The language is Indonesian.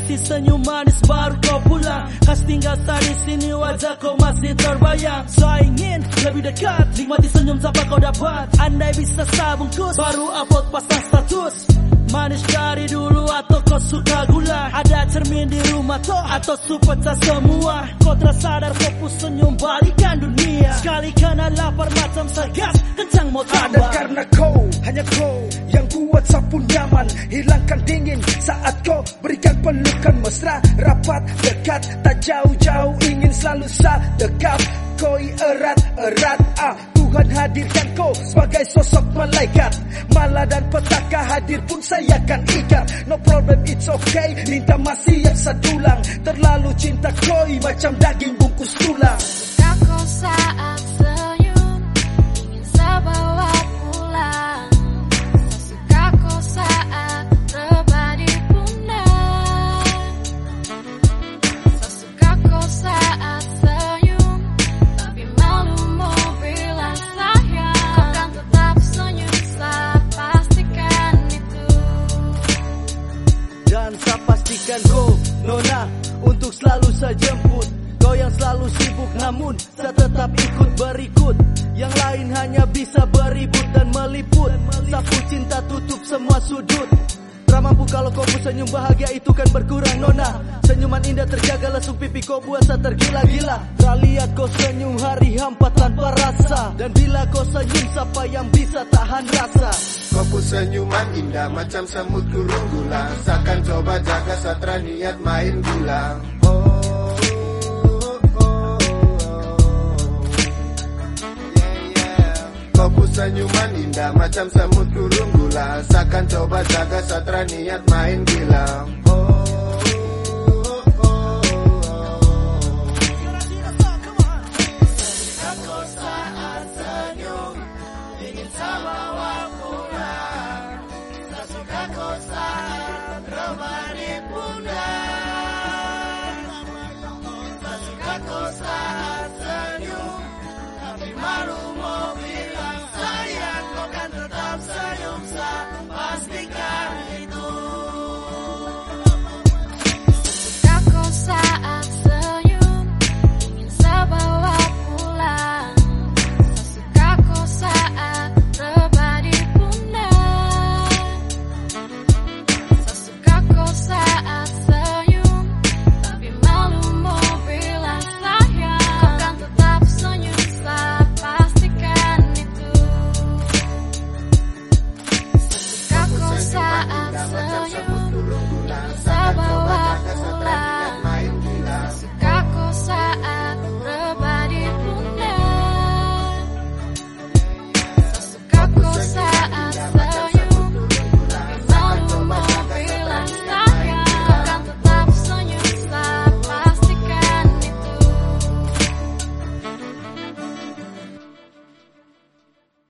kasih senyum manis baru kau pulang. Kas tinggal di sini wajah kau masih terbayang. Saya ingin lebih dekat, nikmati senyum siapa kau dapat. Andai bisa sabungkus, baru upload pasang status. Manis dari dulu atau kau suka gula? Ada cermin di rumah toh atau su pecah semua? Kau tersadar fokus senyum balikan dunia. Sekali karena lapar macam segas kencang mau tambah. Ada karena kau, hanya kau yang buat sapu nyaman. Hilangkan dingin saat kau berikan pelukan mesra. Rapat, dekat, tak jauh-jauh, ingin selalu dekat. Koi erat-erat, Tuhan hadirkan kau sebagai sosok malaikat. Malah dan petaka hadir pun saya akan ikat. No problem, it's okay, minta masih yang sedulang. Terlalu cinta koi macam daging bungkus tulang. Suka kau saat senyum, ingin saya bawa pulang. Suka kau saat rebah di pundak. Suka kau saat senyum, tapi malu mau bilang sayang. Kau kan tetap senyum, saya pastikan itu. Dan saya pastikan kau, Nona, untuk selalu saya jemput. Kau yang selalu sibuk namun saya tetap ikut berikut. Yang lain hanya bisa beribut dan meliput. Sapu cinta tutup semua sudut. Tak mampu kalau kau pun senyum, bahagia itu kan berkurang, Nona. Senyuman indah terjaga, lesung pipi kau buat saya tergila-gila. Tak lihat kau senyum hari hampa tanpa rasa. Dan bila kau senyum siapa yang bisa tahan rasa? Kau pun senyuman indah macam semut gurung gula. Seakan coba jaga satra niat main gula. Kau pun senyuman indah macam semut gurung gula. Seakan coba jaga satra niat main gila.